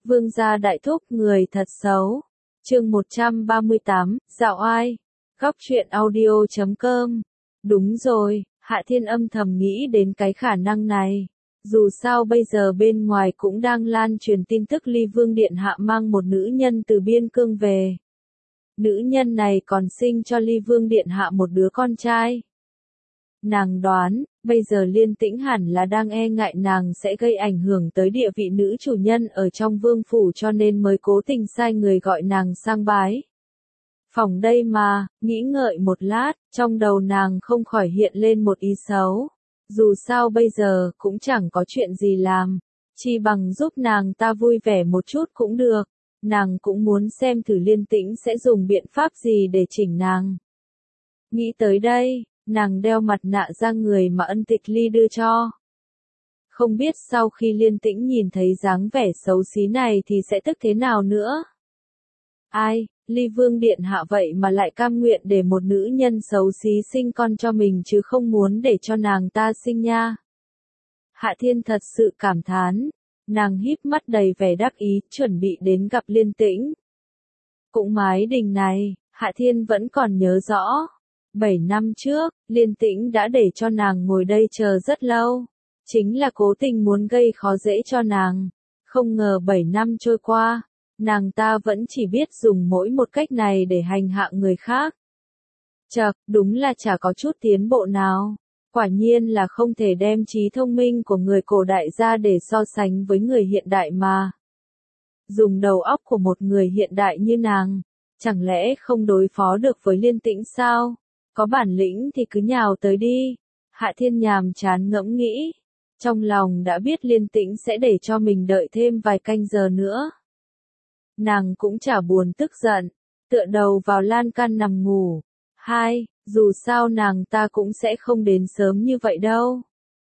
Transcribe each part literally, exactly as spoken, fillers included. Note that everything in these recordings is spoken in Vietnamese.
Vương gia đại thúc người thật xấu. Chương một trăm ba mươi tám, dạo ai? Góc truyện audio chấm com. Đúng rồi, Hạ Thiên âm thầm nghĩ đến cái khả năng này. Dù sao bây giờ bên ngoài cũng đang lan truyền tin tức Ly Vương Điện Hạ mang một nữ nhân từ biên cương về. Nữ nhân này còn sinh cho Ly Vương Điện Hạ một đứa con trai. Nàng đoán, bây giờ Liên Tĩnh hẳn là đang e ngại nàng sẽ gây ảnh hưởng tới địa vị nữ chủ nhân ở trong vương phủ cho nên mới cố tình sai người gọi nàng sang bái. Phòng đây mà, nghĩ ngợi một lát, trong đầu nàng không khỏi hiện lên một ý xấu. Dù sao bây giờ cũng chẳng có chuyện gì làm, chi bằng giúp nàng ta vui vẻ một chút cũng được. Nàng cũng muốn xem thử Liên Tĩnh sẽ dùng biện pháp gì để chỉnh nàng. Nghĩ tới đây, nàng đeo mặt nạ ra người mà Ân Tịch Ly đưa cho. Không biết sau khi Liên Tĩnh nhìn thấy dáng vẻ xấu xí này thì sẽ tức thế nào nữa. Ai, Ly Vương Điện Hạ vậy mà lại cam nguyện để một nữ nhân xấu xí sinh con cho mình chứ không muốn để cho nàng ta sinh nha. Hạ Thiên thật sự cảm thán, nàng híp mắt đầy vẻ đắc ý, chuẩn bị đến gặp Liên Tĩnh. Cũng mái đình này, Hạ Thiên vẫn còn nhớ rõ. Bảy năm trước, Liên Tĩnh đã để cho nàng ngồi đây chờ rất lâu. Chính là cố tình muốn gây khó dễ cho nàng. Không ngờ bảy năm trôi qua, nàng ta vẫn chỉ biết dùng mỗi một cách này để hành hạ người khác. Chậc, đúng là chả có chút tiến bộ nào. Quả nhiên là không thể đem trí thông minh của người cổ đại ra để so sánh với người hiện đại mà. Dùng đầu óc của một người hiện đại như nàng, chẳng lẽ không đối phó được với Liên Tĩnh sao? Có bản lĩnh thì cứ nhào tới đi. Hạ Thiên nhàm chán ngẫm nghĩ. Trong lòng đã biết Liên Tĩnh sẽ để cho mình đợi thêm vài canh giờ nữa. Nàng cũng chả buồn tức giận, tựa đầu vào lan can nằm ngủ. Hai, dù sao nàng ta cũng sẽ không đến sớm như vậy đâu.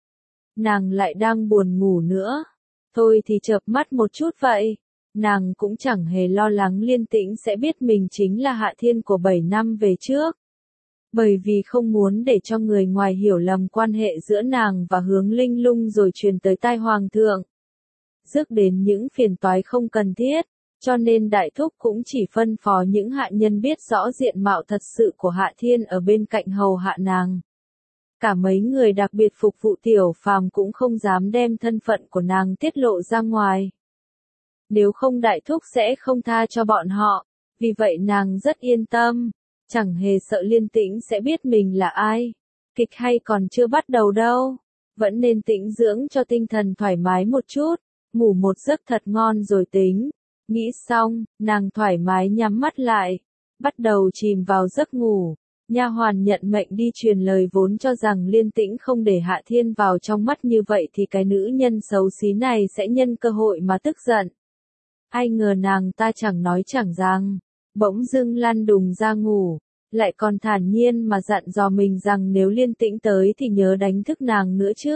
Nàng lại đang buồn ngủ nữa. Thôi thì chợp mắt một chút vậy. Nàng cũng chẳng hề lo lắng Liên Tĩnh sẽ biết mình chính là Hạ Thiên của bảy năm về trước. Bởi vì không muốn để cho người ngoài hiểu lầm quan hệ giữa nàng và Hướng Linh Lung rồi truyền tới tai hoàng thượng. Rước đến những phiền toái không cần thiết, cho nên đại thúc cũng chỉ phân phó những hạ nhân biết rõ diện mạo thật sự của Hạ Thiên ở bên cạnh hầu hạ nàng. Cả mấy người đặc biệt phục vụ Tiểu Phàm cũng không dám đem thân phận của nàng tiết lộ ra ngoài. Nếu không đại thúc sẽ không tha cho bọn họ, vì vậy nàng rất yên tâm. Chẳng hề sợ Liên Tĩnh sẽ biết mình là ai. Kịch hay còn chưa bắt đầu đâu. Vẫn nên tĩnh dưỡng cho tinh thần thoải mái một chút. Ngủ một giấc thật ngon rồi tính. Nghĩ xong, nàng thoải mái nhắm mắt lại. Bắt đầu chìm vào giấc ngủ. Nha hoàn nhận mệnh đi truyền lời vốn cho rằng Liên Tĩnh không để Hạ Thiên vào trong mắt như vậy thì cái nữ nhân xấu xí này sẽ nhân cơ hội mà tức giận. Ai ngờ nàng ta chẳng nói chẳng rằng. Bỗng dưng lăn đùng ra ngủ, lại còn thản nhiên mà dặn dò mình rằng nếu Liên Tĩnh tới thì nhớ đánh thức nàng nữa chứ.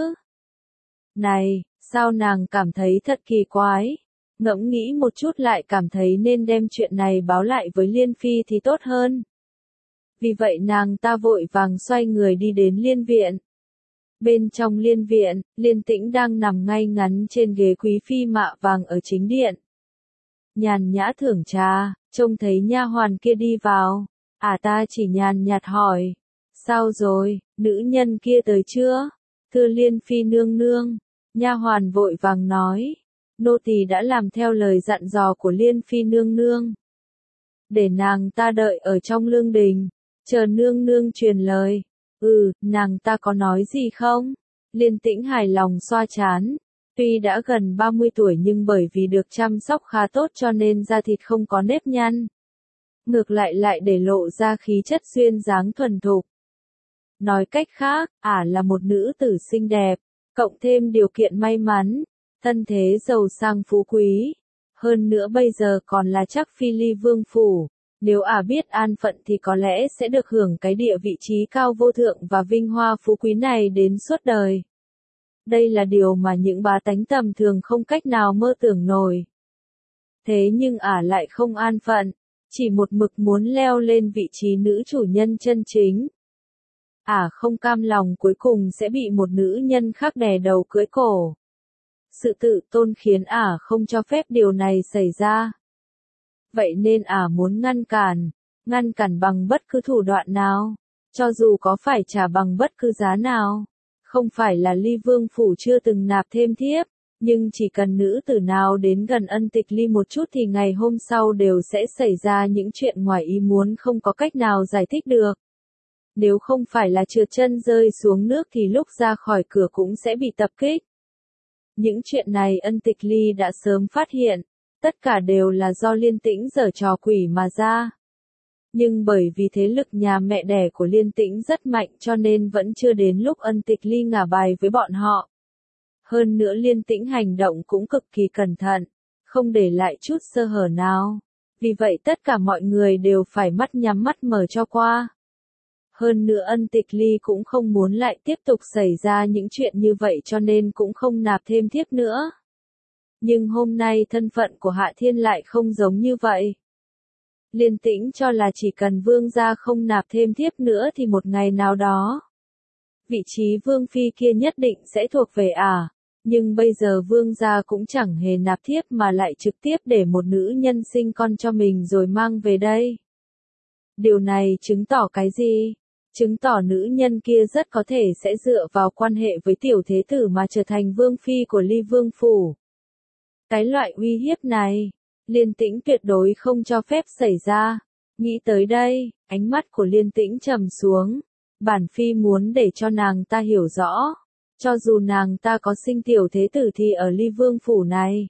Này, sao nàng cảm thấy thật kỳ quái, ngẫm nghĩ một chút lại cảm thấy nên đem chuyện này báo lại với Liên Phi thì tốt hơn. Vì vậy nàng ta vội vàng xoay người đi đến Liên Viện. Bên trong Liên Viện, Liên Tĩnh đang nằm ngay ngắn trên ghế quý phi mạ vàng ở chính điện. Nhàn nhã thưởng trà, trông thấy nha hoàn kia đi vào, à ta chỉ nhàn nhạt hỏi, sao rồi, nữ nhân kia tới chưa? Thưa Liên Phi nương nương, nha hoàn vội vàng nói, nô tỳ đã làm theo lời dặn dò của Liên Phi nương nương. Để nàng ta đợi ở trong lương đình, chờ nương nương truyền lời. Ừ, nàng ta có nói gì không? Liên Tĩnh hài lòng xoa trán. Tuy đã gần ba mươi tuổi nhưng bởi vì được chăm sóc khá tốt cho nên da thịt không có nếp nhăn. Ngược lại lại để lộ ra khí chất duyên dáng thuần thục. Nói cách khác, ả là một nữ tử xinh đẹp, cộng thêm điều kiện may mắn, thân thế giàu sang phú quý. Hơn nữa bây giờ còn là chắc phi Ly Vương phủ. Nếu ả biết an phận thì có lẽ sẽ được hưởng cái địa vị trí cao vô thượng và vinh hoa phú quý này đến suốt đời. Đây là điều mà những bá tánh tầm thường không cách nào mơ tưởng nổi. Thế nhưng ả lại không an phận, chỉ một mực muốn leo lên vị trí nữ chủ nhân chân chính. Ả không cam lòng cuối cùng sẽ bị một nữ nhân khác đè đầu cưỡi cổ. Sự tự tôn khiến ả không cho phép điều này xảy ra. Vậy nên ả muốn ngăn cản, ngăn cản bằng bất cứ thủ đoạn nào, cho dù có phải trả bằng bất cứ giá nào. Không phải là Ly Vương Phủ chưa từng nạp thêm thiếp, nhưng chỉ cần nữ tử nào đến gần Ân Tịch Ly một chút thì ngày hôm sau đều sẽ xảy ra những chuyện ngoài ý muốn không có cách nào giải thích được. Nếu không phải là trượt chân rơi xuống nước thì lúc ra khỏi cửa cũng sẽ bị tập kích. Những chuyện này Ân Tịch Ly đã sớm phát hiện, tất cả đều là do Liên Tĩnh giở trò quỷ mà ra. Nhưng bởi vì thế lực nhà mẹ đẻ của Liên Tĩnh rất mạnh cho nên vẫn chưa đến lúc Ân Tịch Ly ngả bài với bọn họ. Hơn nữa Liên Tĩnh hành động cũng cực kỳ cẩn thận, không để lại chút sơ hở nào. Vì vậy tất cả mọi người đều phải mắt nhắm mắt mở cho qua. Hơn nữa Ân Tịch Ly cũng không muốn lại tiếp tục xảy ra những chuyện như vậy cho nên cũng không nạp thêm thiếp nữa. Nhưng hôm nay thân phận của Hạ Thiên lại không giống như vậy. Liên Tĩnh cho là chỉ cần vương gia không nạp thêm thiếp nữa thì một ngày nào đó, vị trí vương phi kia nhất định sẽ thuộc về ả. À. Nhưng bây giờ vương gia cũng chẳng hề nạp thiếp mà lại trực tiếp để một nữ nhân sinh con cho mình rồi mang về đây. Điều này chứng tỏ cái gì? Chứng tỏ nữ nhân kia rất có thể sẽ dựa vào quan hệ với tiểu thế tử mà trở thành vương phi của Ly Vương Phủ. Cái loại uy hiếp này, Liên Tĩnh tuyệt đối không cho phép xảy ra. Nghĩ tới đây, ánh mắt của Liên Tĩnh trầm xuống. Bản phi muốn để cho nàng ta hiểu rõ. Cho dù nàng ta có sinh tiểu thế tử thì ở Ly Vương Phủ này,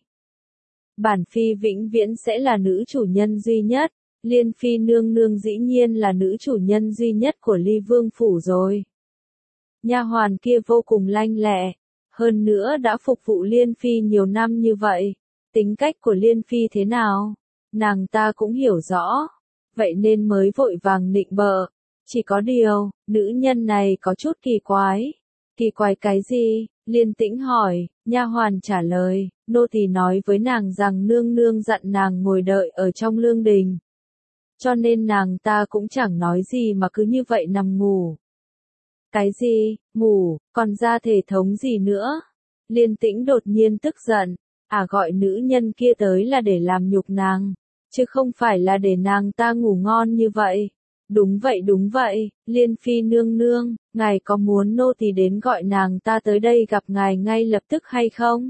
bản phi vĩnh viễn sẽ là nữ chủ nhân duy nhất. Liên phi nương nương dĩ nhiên là nữ chủ nhân duy nhất của Ly Vương Phủ rồi. Nha hoàn kia vô cùng lanh lẹ. Hơn nữa đã phục vụ Liên phi nhiều năm như vậy. Tính cách của Liên phi thế nào, nàng ta cũng hiểu rõ. Vậy nên mới vội vàng nịnh bợ. Chỉ có điều, nữ nhân này có chút kỳ quái. Kỳ quái cái gì? Liên Tĩnh hỏi. Nha hoàn trả lời, nô tỳ nói với nàng rằng nương nương dặn nàng ngồi đợi ở trong lương đình. Cho nên nàng ta cũng chẳng nói gì mà cứ như vậy nằm ngủ. Cái gì? Ngủ, còn ra thể thống gì nữa? Liên Tĩnh đột nhiên tức giận. À, gọi nữ nhân kia tới là để làm nhục nàng, chứ không phải là để nàng ta ngủ ngon như vậy. Đúng vậy đúng vậy, Liên phi nương nương, ngài có muốn nô tỳ đến gọi nàng ta tới đây gặp ngài ngay lập tức hay không?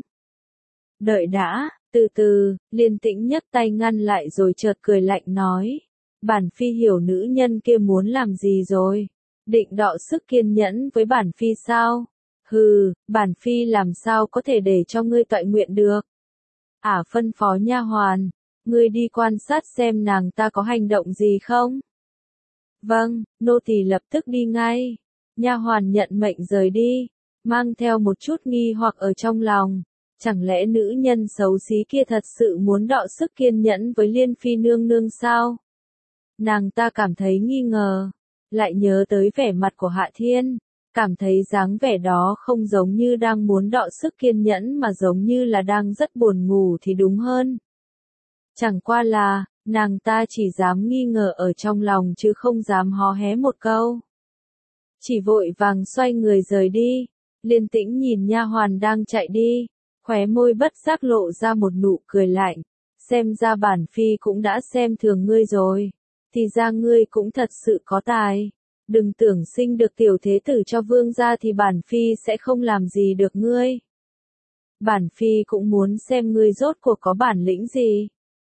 Đợi đã, từ từ, Liên Tĩnh nhấc tay ngăn lại rồi chợt cười lạnh nói. Bản phi hiểu nữ nhân kia muốn làm gì rồi. Định đọ sức kiên nhẫn với bản phi sao? Hừ, bản phi làm sao có thể để cho ngươi tọa nguyện được? Ả à, phân phó nha hoàn, ngươi đi quan sát xem nàng ta có hành động gì không? Vâng, nô tỳ lập tức đi ngay. Nha hoàn nhận mệnh rời đi, mang theo một chút nghi hoặc ở trong lòng. Chẳng lẽ nữ nhân xấu xí kia thật sự muốn đọ sức kiên nhẫn với Liên phi nương nương sao? Nàng ta cảm thấy nghi ngờ, lại nhớ tới vẻ mặt của Hạ Thiên, cảm thấy dáng vẻ đó không giống như đang muốn đọ sức kiên nhẫn mà giống như là đang rất buồn ngủ thì đúng hơn. Chẳng qua là, nàng ta chỉ dám nghi ngờ ở trong lòng chứ không dám hó hé một câu. Chỉ vội vàng xoay người rời đi. Liên Tĩnh nhìn nha hoàn đang chạy đi, khóe môi bất giác lộ ra một nụ cười lạnh. Xem ra bản phi cũng đã xem thường ngươi rồi. Thì ra ngươi cũng thật sự có tài. Đừng tưởng sinh được tiểu thế tử cho vương gia thì bản phi sẽ không làm gì được ngươi. Bản phi cũng muốn xem ngươi rốt cuộc có bản lĩnh gì.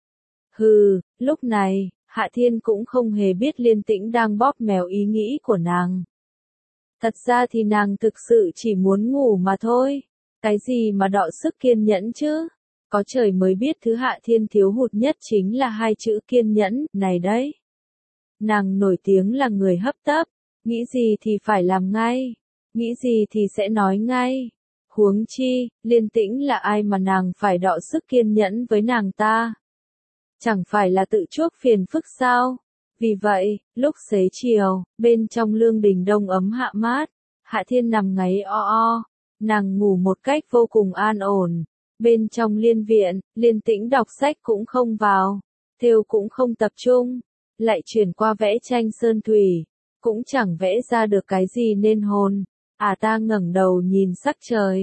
Hừ, lúc này, Hạ Thiên cũng không hề biết Liên Tĩnh đang bóp mèo ý nghĩ của nàng. Thật ra thì nàng thực sự chỉ muốn ngủ mà thôi. Cái gì mà đọ sức kiên nhẫn chứ? Có trời mới biết thứ Hạ Thiên thiếu hụt nhất chính là hai chữ kiên nhẫn, này đấy. Nàng nổi tiếng là người hấp tấp, nghĩ gì thì phải làm ngay, nghĩ gì thì sẽ nói ngay. Huống chi, Liên Tĩnh là ai mà nàng phải đọ sức kiên nhẫn với nàng ta? Chẳng phải là tự chuốc phiền phức sao? Vì vậy, lúc xế chiều, bên trong lương đình đông ấm hạ mát, Hạ Thiên nằm ngáy o o, nàng ngủ một cách vô cùng an ổn. Bên trong liên viện, Liên Tĩnh đọc sách cũng không vào, thêu cũng không tập trung, lại chuyển qua vẽ tranh sơn thủy, cũng chẳng vẽ ra được cái gì nên hồn. À ta ngẩng đầu nhìn sắc trời,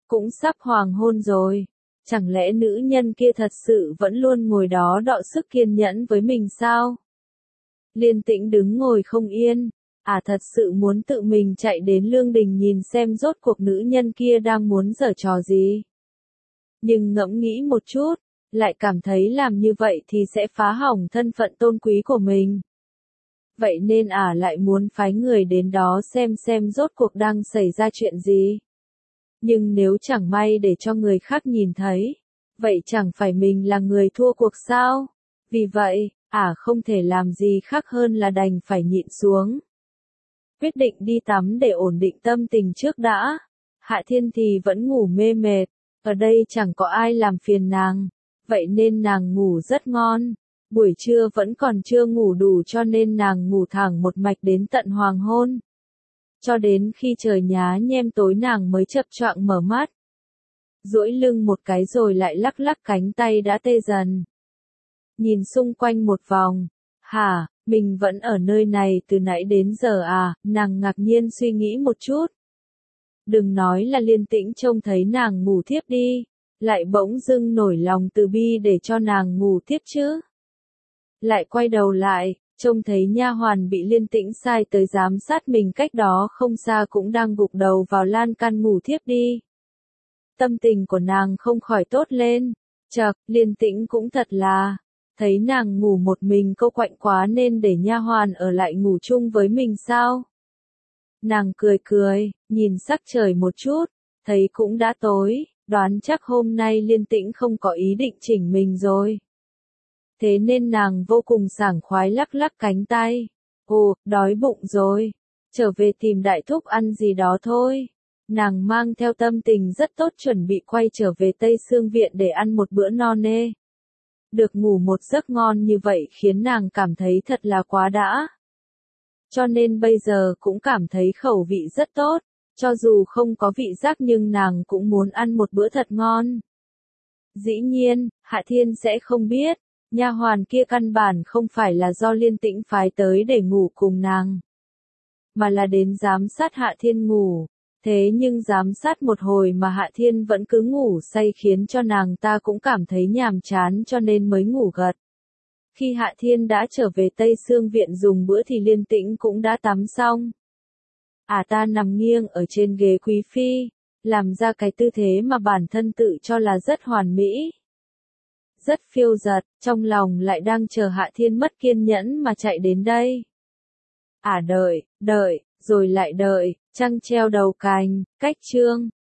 cũng sắp hoàng hôn rồi. Chẳng lẽ nữ nhân kia thật sự vẫn luôn ngồi đó đọ sức kiên nhẫn với mình sao? Liên Tĩnh đứng ngồi không yên, à thật sự muốn tự mình chạy đến lương đình nhìn xem rốt cuộc nữ nhân kia đang muốn giở trò gì. Nhưng ngẫm nghĩ một chút, lại cảm thấy làm như vậy thì sẽ phá hỏng thân phận tôn quý của mình. Vậy nên ả à lại muốn phái người đến đó xem xem rốt cuộc đang xảy ra chuyện gì. Nhưng nếu chẳng may để cho người khác nhìn thấy, vậy chẳng phải mình là người thua cuộc sao? Vì vậy, ả à không thể làm gì khác hơn là đành phải nhịn xuống. Quyết định đi tắm để ổn định tâm tình trước đã. Hạ Thiên thì vẫn ngủ mê mệt, ở đây chẳng có ai làm phiền nàng, vậy nên nàng ngủ rất ngon. Buổi trưa vẫn còn chưa ngủ đủ cho nên nàng ngủ thẳng một mạch đến tận hoàng hôn. Cho đến khi trời nhá nhem tối nàng mới chập choạng mở mắt. Duỗi lưng một cái rồi lại lắc lắc cánh tay đã tê dần. Nhìn xung quanh một vòng, hả, mình vẫn ở nơi này từ nãy đến giờ à, nàng ngạc nhiên suy nghĩ một chút. Đừng nói là Liên Tĩnh trông thấy nàng ngủ thiếp đi, lại bỗng dưng nổi lòng từ bi để cho nàng ngủ thiếp chứ. Lại quay đầu lại, trông thấy nha hoàn bị Liên Tĩnh sai tới giám sát mình cách đó không xa cũng đang gục đầu vào lan can ngủ thiếp đi. Tâm tình của nàng không khỏi tốt lên, chậc, Liên Tĩnh cũng thật là, thấy nàng ngủ một mình câu quạnh quá nên để nha hoàn ở lại ngủ chung với mình sao? Nàng cười cười, nhìn sắc trời một chút, thấy cũng đã tối, đoán chắc hôm nay Liên Tĩnh không có ý định chỉnh mình rồi. Thế nên nàng vô cùng sảng khoái lắc lắc cánh tay. Ồ, đói bụng rồi. Trở về tìm đại thúc ăn gì đó thôi. Nàng mang theo tâm tình rất tốt chuẩn bị quay trở về Tây Sương Viện để ăn một bữa no nê. Được ngủ một giấc ngon như vậy khiến nàng cảm thấy thật là quá đã. Cho nên bây giờ cũng cảm thấy khẩu vị rất tốt. Cho dù không có vị giác nhưng nàng cũng muốn ăn một bữa thật ngon. Dĩ nhiên, Hạ Thiên sẽ không biết. Nha hoàn kia căn bản không phải là do Liên Tĩnh phái tới để ngủ cùng nàng, mà là đến giám sát Hạ Thiên ngủ. Thế nhưng giám sát một hồi mà Hạ Thiên vẫn cứ ngủ say khiến cho nàng ta cũng cảm thấy nhàm chán cho nên mới ngủ gật. Khi Hạ Thiên đã trở về Tây Sương Viện dùng bữa thì Liên Tĩnh cũng đã tắm xong. À ta nằm nghiêng ở trên ghế quý phi, làm ra cái tư thế mà bản thân tự cho là rất hoàn mỹ. Rất phiêu dật, trong lòng lại đang chờ Hạ Thiên mất kiên nhẫn mà chạy đến đây. À đợi, đợi, rồi lại đợi, trăng treo đầu cành, cách chương.